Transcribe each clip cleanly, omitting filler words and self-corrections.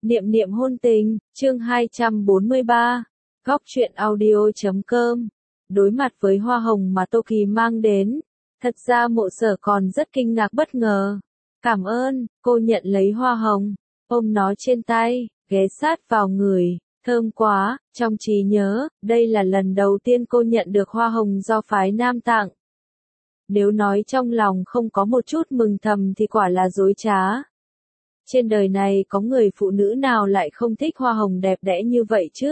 Niệm niệm hôn tình, chương 243, góc truyện audio.com. Đối mặt với hoa hồng mà Tô Kỳ mang đến, thật ra Mộ Sở còn rất kinh ngạc bất ngờ. Cảm ơn, cô nhận lấy hoa hồng, ôm nó trên tay, ghé sát vào người, thơm quá, trong trí nhớ, đây là lần đầu tiên cô nhận được hoa hồng do phái nam tặng. Nếu nói trong lòng không có một chút mừng thầm thì quả là dối trá. Trên đời này có người phụ nữ nào lại không thích hoa hồng đẹp đẽ như vậy chứ?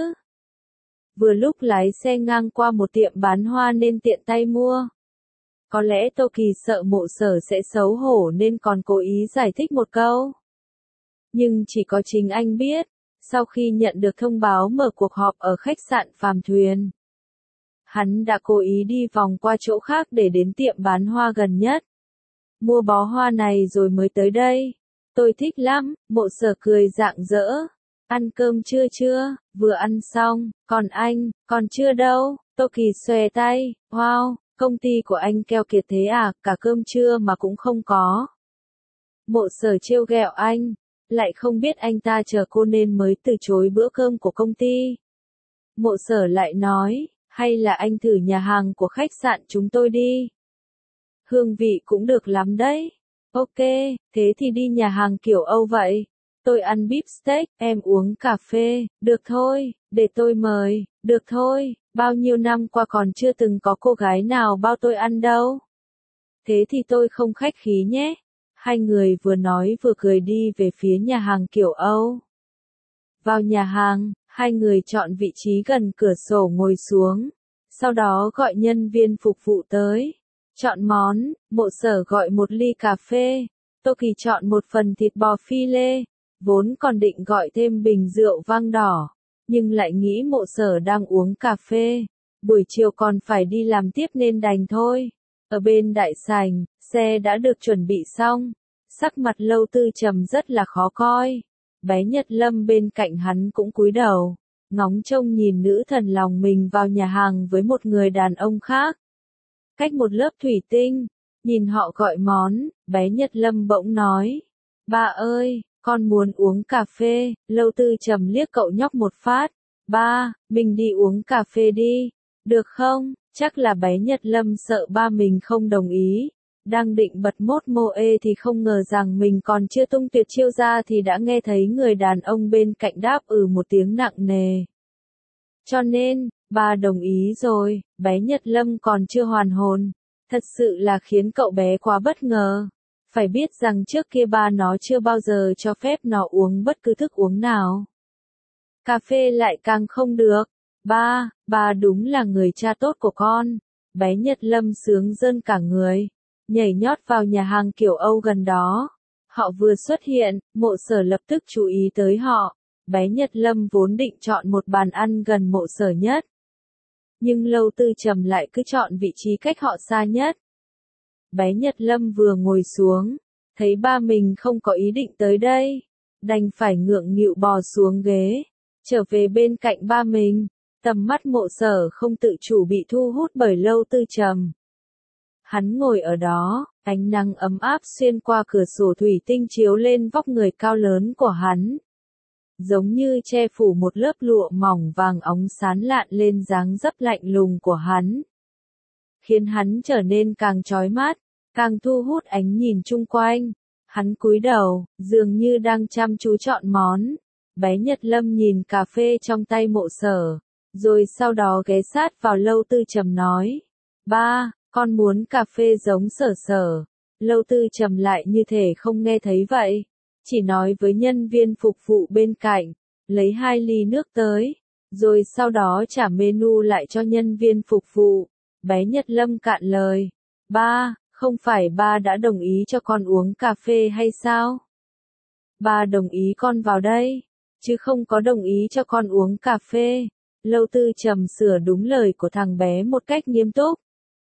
Vừa lúc lái xe ngang qua một tiệm bán hoa nên tiện tay mua. Có lẽ Tô Kỳ sợ Mộ Sở sẽ xấu hổ nên còn cố ý giải thích một câu. Nhưng chỉ có chính anh biết, sau khi nhận được thông báo mở cuộc họp ở khách sạn Phàm Thuyền, hắn đã cố ý đi vòng qua chỗ khác để đến tiệm bán hoa gần nhất. Mua bó hoa này rồi mới tới đây. Tôi thích lắm, Mộ Sở cười rạng rỡ. Ăn cơm chưa, vừa ăn xong, còn anh, còn chưa đâu. Tô Kỳ xòe tay, wow, công ty của anh keo kiệt thế à, cả cơm trưa mà cũng không có. Mộ Sở trêu ghẹo anh, lại không biết anh ta chờ cô nên mới từ chối bữa cơm của công ty. Mộ Sở lại nói, hay là anh thử nhà hàng của khách sạn chúng tôi đi. Hương vị cũng được lắm đấy. Ok, thế thì đi nhà hàng kiểu Âu vậy. Tôi ăn beef steak, em uống cà phê, được thôi, để tôi mời, được thôi, bao nhiêu năm qua còn chưa từng có cô gái nào bao tôi ăn đâu. Thế thì tôi không khách khí nhé. Hai người vừa nói vừa cười đi về phía nhà hàng kiểu Âu. Vào nhà hàng, hai người chọn vị trí gần cửa sổ ngồi xuống, sau đó gọi nhân viên phục vụ tới. Chọn món, Mộ Sở gọi một ly cà phê, Tô Kỳ chọn một phần thịt bò phi lê, vốn còn định gọi thêm bình rượu vang đỏ, nhưng lại nghĩ Mộ Sở đang uống cà phê, buổi chiều còn phải đi làm tiếp nên đành thôi. Ở bên đại sảnh, xe đã được chuẩn bị xong, sắc mặt Lâu Tư Trầm rất là khó coi. Bé Nhật Lâm bên cạnh hắn cũng cúi đầu, ngóng trông nhìn nữ thần lòng mình vào nhà hàng với một người đàn ông khác. Cách một lớp thủy tinh, nhìn họ gọi món, bé Nhật Lâm bỗng nói, ba ơi, con muốn uống cà phê. Lâu Tư Trầm liếc cậu nhóc một phát, ba, mình đi uống cà phê đi, được không? Chắc là bé Nhật Lâm sợ ba mình không đồng ý, đang định bật mốt mô ê thì không ngờ rằng mình còn chưa tung tuyệt chiêu ra thì đã nghe thấy người đàn ông bên cạnh đáp một tiếng nặng nề. Cho nên, ba đồng ý rồi. Bé Nhật Lâm còn chưa hoàn hồn, thật sự là khiến cậu bé quá bất ngờ. Phải biết rằng trước kia ba nó chưa bao giờ cho phép nó uống bất cứ thức uống nào. Cà phê lại càng không được. Ba đúng là người cha tốt của con. Bé Nhật Lâm sướng rơn cả người, nhảy nhót vào nhà hàng kiểu Âu gần đó. Họ vừa xuất hiện, Mộ Sở lập tức chú ý tới họ. Bé Nhật Lâm vốn định chọn một bàn ăn gần Mộ Sở nhất, nhưng Lâu Tư Trầm lại cứ chọn vị trí cách họ xa nhất. Bé Nhật Lâm vừa ngồi xuống, thấy ba mình không có ý định tới đây, đành phải ngượng nghịu bò xuống ghế, trở về bên cạnh ba mình. Tầm mắt Mộ Sở không tự chủ bị thu hút bởi Lâu Tư Trầm. Hắn ngồi ở đó, ánh nắng ấm áp xuyên qua cửa sổ thủy tinh chiếu lên vóc người cao lớn của hắn, giống như che phủ một lớp lụa mỏng vàng óng sáng lạn lên dáng dấp lạnh lùng của hắn, khiến hắn trở nên càng chói mắt, càng thu hút ánh nhìn chung quanh. Hắn cúi đầu, dường như đang chăm chú chọn món. Bé Nhật Lâm nhìn cà phê trong tay Mộ Sở, rồi sau đó ghé sát vào Lâu Tư Trầm nói, ba, con muốn cà phê giống Sở Sở. Lâu Tư Trầm lại như thể không nghe thấy vậy, chỉ nói với nhân viên phục vụ bên cạnh, lấy 2 ly nước tới, rồi sau đó trả menu lại cho nhân viên phục vụ. Bé Nhật Lâm cạn lời, ba, không phải ba đã đồng ý cho con uống cà phê hay sao? Ba đồng ý con vào đây, chứ không có đồng ý cho con uống cà phê. Lâu Tư Trầm sửa đúng lời của thằng bé một cách nghiêm túc.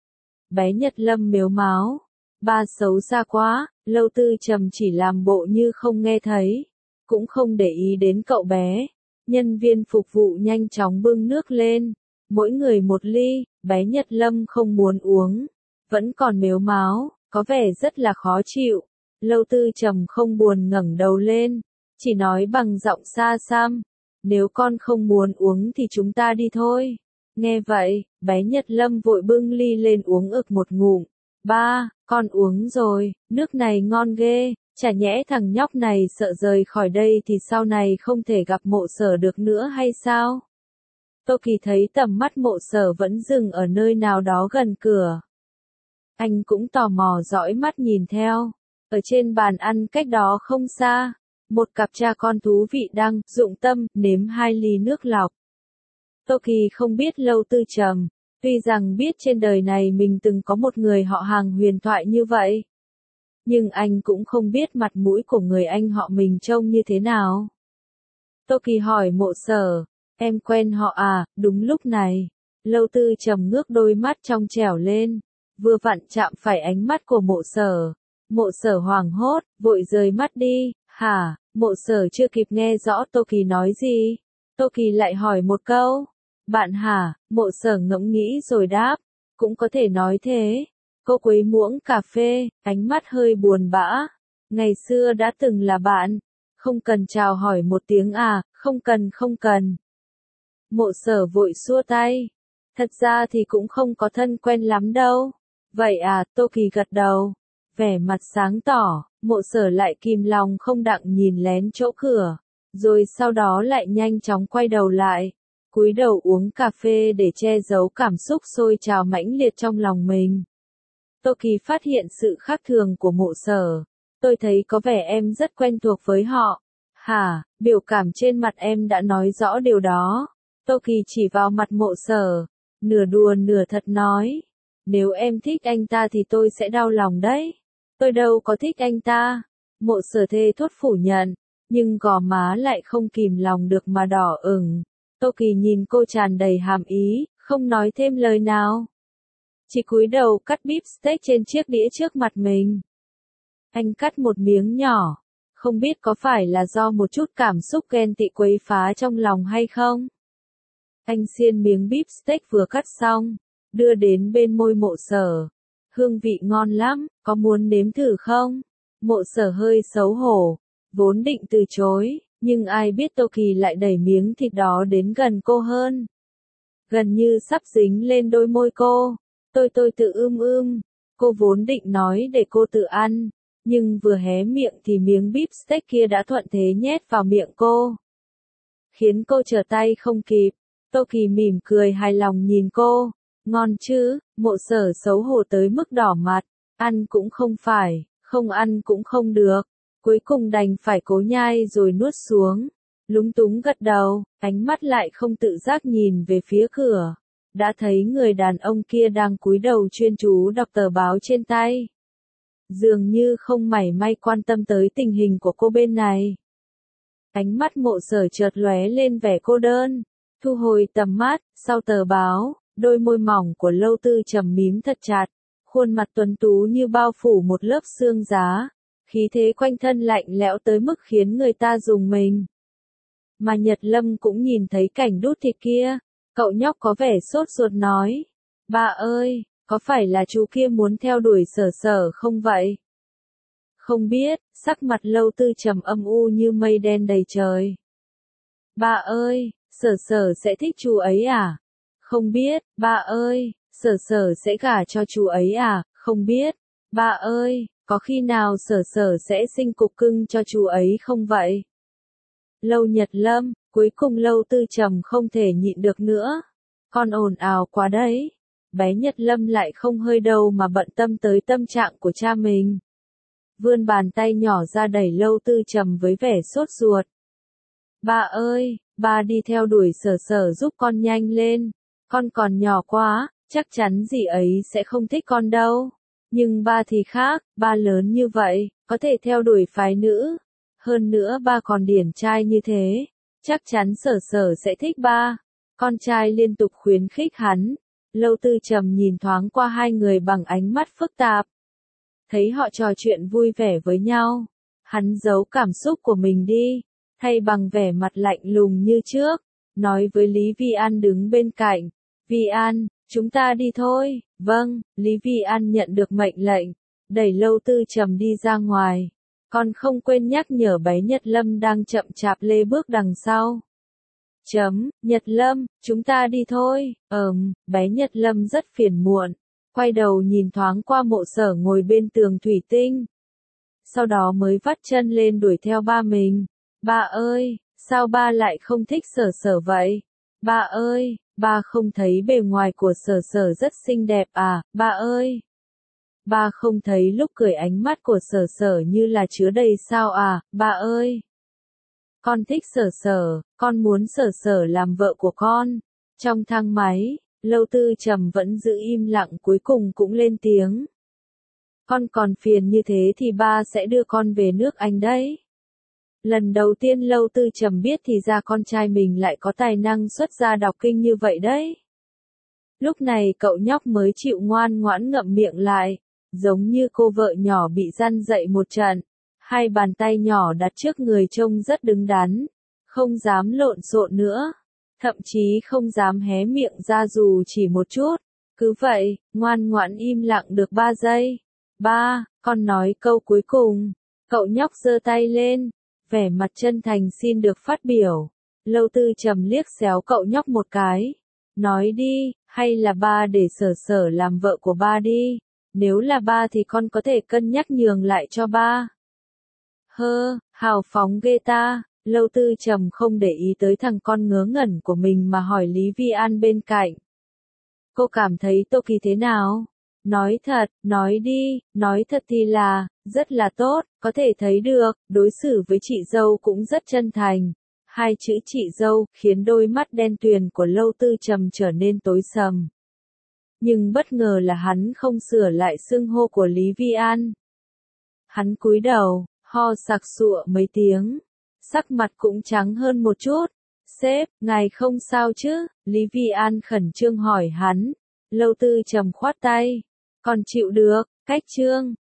Bé Nhật Lâm mếu máo, ba xấu xa quá. Lâu Tư Trầm chỉ làm bộ như không nghe thấy, cũng không để ý đến cậu bé. Nhân viên phục vụ nhanh chóng bưng nước lên, mỗi người một ly. Bé Nhật Lâm không muốn uống, vẫn còn mếu máo, có vẻ rất là khó chịu. Lâu Tư Trầm không buồn ngẩng đầu lên, chỉ nói bằng giọng xa xăm, nếu con không muốn uống thì chúng ta đi thôi. Nghe vậy, bé Nhật Lâm vội bưng ly lên uống ực một ngụm. Ba, con uống rồi, nước này ngon ghê, chả nhẽ thằng nhóc này sợ rời khỏi đây thì sau này không thể gặp Mộ Sở được nữa hay sao? Tô Kỳ thấy tầm mắt Mộ Sở vẫn dừng ở nơi nào đó gần cửa. Anh cũng tò mò dõi mắt nhìn theo. Ở trên bàn ăn cách đó không xa, một cặp cha con thú vị đang dụng tâm nếm 2 ly nước lọc. Tô Kỳ không biết Lâu Tư Trầm, tuy rằng biết trên đời này mình từng có một người họ hàng huyền thoại như vậy, nhưng anh cũng không biết mặt mũi của người anh họ mình trông như thế nào. Tô Kỳ hỏi Mộ Sở, em quen họ à? Đúng lúc này, Lâu Tư Trầm ngước đôi mắt trong trẻo lên, vừa vặn chạm phải ánh mắt của Mộ Sở. Mộ Sở hoảng hốt, vội rời mắt đi. Hả? Mộ Sở chưa kịp nghe rõ Tô Kỳ nói gì, Tô Kỳ lại hỏi một câu. Bạn hả? Mộ Sở ngẫm nghĩ rồi đáp. Cũng có thể nói thế. Cô quấy muỗng cà phê, ánh mắt hơi buồn bã. Ngày xưa đã từng là bạn. Không cần chào hỏi một tiếng à? Không cần không cần. Mộ Sở vội xua tay. Thật ra thì cũng không có thân quen lắm đâu. Vậy à? Tô Kỳ gật đầu. Vẻ mặt sáng tỏ, Mộ Sở lại kìm lòng không đặng nhìn lén chỗ cửa, rồi sau đó lại nhanh chóng quay đầu lại, cúi đầu uống cà phê để che giấu cảm xúc sôi trào mãnh liệt trong lòng mình. Tô Kỳ phát hiện sự khác thường của Mộ Sở. Tôi thấy có vẻ em rất quen thuộc với họ. Hả? Biểu cảm trên mặt em đã nói rõ điều đó. Tô Kỳ chỉ vào mặt Mộ Sở, nửa đùa nửa thật nói. Nếu em thích anh ta thì tôi sẽ đau lòng đấy. Tôi đâu có thích anh ta. Mộ Sở thề thốt phủ nhận, nhưng gò má lại không kìm lòng được mà đỏ ửng. Tô Kỳ nhìn cô tràn đầy hàm ý, không nói thêm lời nào. Chỉ cúi đầu cắt bíp steak trên chiếc đĩa trước mặt mình. Anh cắt một miếng nhỏ, không biết có phải là do một chút cảm xúc ghen tị quấy phá trong lòng hay không. Anh xiên miếng bíp steak vừa cắt xong, đưa đến bên môi Mộ Sở. Hương vị ngon lắm, có muốn nếm thử không? Mộ Sở hơi xấu hổ, vốn định từ chối, nhưng ai biết Tô Kỳ lại đẩy miếng thịt đó đến gần cô hơn. Gần như sắp dính lên đôi môi cô. Tôi tự Cô vốn định nói để cô tự ăn, nhưng vừa hé miệng thì miếng beef steak kia đã thuận thế nhét vào miệng cô, khiến cô trở tay không kịp. Tô Kỳ mỉm cười hài lòng nhìn cô. Ngon chứ? Mộ Sở xấu hổ tới mức đỏ mặt. Ăn cũng không phải, không ăn cũng không được. Cuối cùng đành phải cố nhai rồi nuốt xuống. Lúng túng gật đầu, ánh mắt lại không tự giác nhìn về phía cửa. Đã thấy người đàn ông kia đang cúi đầu chuyên chú đọc tờ báo trên tay. Dường như không mảy may quan tâm tới tình hình của cô bên này. Ánh mắt Mộ Sở chợt lóe lên vẻ cô đơn. Thu hồi tầm mắt, sau tờ báo, đôi môi mỏng của Lâu Tư Trầm mím thật chặt, khuôn mặt tuấn tú như bao phủ một lớp sương giá, khí thế quanh thân lạnh lẽo tới mức khiến người ta rùng mình. Mà Nhật Lâm cũng nhìn thấy cảnh đút thịt kia, cậu nhóc có vẻ sốt ruột nói, ba ơi, có phải là chú kia muốn theo đuổi Sở Sở không vậy? Không biết, sắc mặt Lâu Tư Trầm âm u như mây đen đầy trời. Ba ơi, Sở Sở sẽ thích chú ấy à? Không biết. Ba ơi, Sở Sở sẽ gả cho chú ấy à? Không biết. Ba ơi, có khi nào Sở Sở sẽ sinh cục cưng cho chú ấy không vậy? Lâu Nhật Lâm, cuối cùng Lâu Tư Trầm không thể nhịn được nữa. Con ồn ào quá đấy. Bé Nhật Lâm lại không hơi đâu mà bận tâm tới tâm trạng của cha mình. Vươn bàn tay nhỏ ra đẩy Lâu Tư Trầm với vẻ sốt ruột. Ba ơi, ba đi theo đuổi Sở Sở giúp con nhanh lên. Con còn nhỏ quá, chắc chắn dì ấy sẽ không thích con đâu. Nhưng ba thì khác, ba lớn như vậy, có thể theo đuổi phái nữ. Hơn nữa ba còn điển trai như thế, chắc chắn Sở Sở sẽ thích ba. Con trai liên tục khuyến khích hắn. Lâu Tư Trầm nhìn thoáng qua hai người bằng ánh mắt phức tạp. Thấy họ trò chuyện vui vẻ với nhau, hắn giấu cảm xúc của mình đi, thay bằng vẻ mặt lạnh lùng như trước, nói với Lý Vi An đứng bên cạnh. Vi An, chúng ta đi thôi. Vâng, Lý Vi An nhận được mệnh lệnh, đẩy Lâu Tư Trầm đi ra ngoài. Con không quên nhắc nhở bé Nhật Lâm đang chậm chạp lê bước đằng sau. Nhật Lâm, chúng ta đi thôi. Bé Nhật Lâm rất phiền muộn. Quay đầu nhìn thoáng qua Mộ Sở ngồi bên tường thủy tinh. Sau đó mới vắt chân lên đuổi theo ba mình. Ba ơi, sao ba lại không thích Sở Sở vậy? Ba ơi, ba không thấy bề ngoài của Sở Sở rất xinh đẹp à, ba ơi? Ba không thấy lúc cười ánh mắt của Sở Sở như là chứa đầy sao à, ba ơi? Con thích Sở Sở, con muốn Sở Sở làm vợ của con. Trong thang máy, Lâu Tư Trầm vẫn giữ im lặng cuối cùng cũng lên tiếng. Con còn phiền như thế thì ba sẽ đưa con về nước Anh đấy. Lần đầu tiên Lâu Tư Trầm biết thì ra con trai mình lại có tài năng xuất gia đọc kinh như vậy đấy. Lúc này cậu nhóc mới chịu ngoan ngoãn ngậm miệng lại, giống như cô vợ nhỏ bị răn dậy một trận. Hai bàn tay nhỏ đặt trước người trông rất đứng đắn, không dám lộn xộn nữa, thậm chí không dám hé miệng ra dù chỉ một chút. Cứ vậy, ngoan ngoãn im lặng được 3 giây. Ba, con nói câu cuối cùng. Cậu nhóc giơ tay lên, vẻ mặt chân thành xin được phát biểu. Lâu Tư Trầm liếc xéo cậu nhóc một cái. Nói đi, hay là ba để Sở Sở làm vợ của ba đi. Nếu là ba thì con có thể cân nhắc nhường lại cho ba. Hào phóng ghê ta. Lâu Tư Trầm không để ý tới thằng con ngớ ngẩn của mình mà hỏi Lý Vi An bên cạnh. Cô cảm thấy Tô Kỳ thế nào? Nói thật, nói đi, nói thật thì là, rất là tốt, có thể thấy được, đối xử với chị dâu cũng rất chân thành. Hai chữ chị dâu khiến đôi mắt đen tuyền của Lâu Tư Trầm trở nên tối sầm. Nhưng bất ngờ là hắn không sửa lại xưng hô của Lý Vi An. Hắn cúi đầu, ho sặc sụa mấy tiếng, sắc mặt cũng trắng hơn một chút. Sếp, ngài không sao chứ? Lý Vi An khẩn trương hỏi hắn. Lâu Tư Trầm khoát tay. Còn chịu được, cách trương,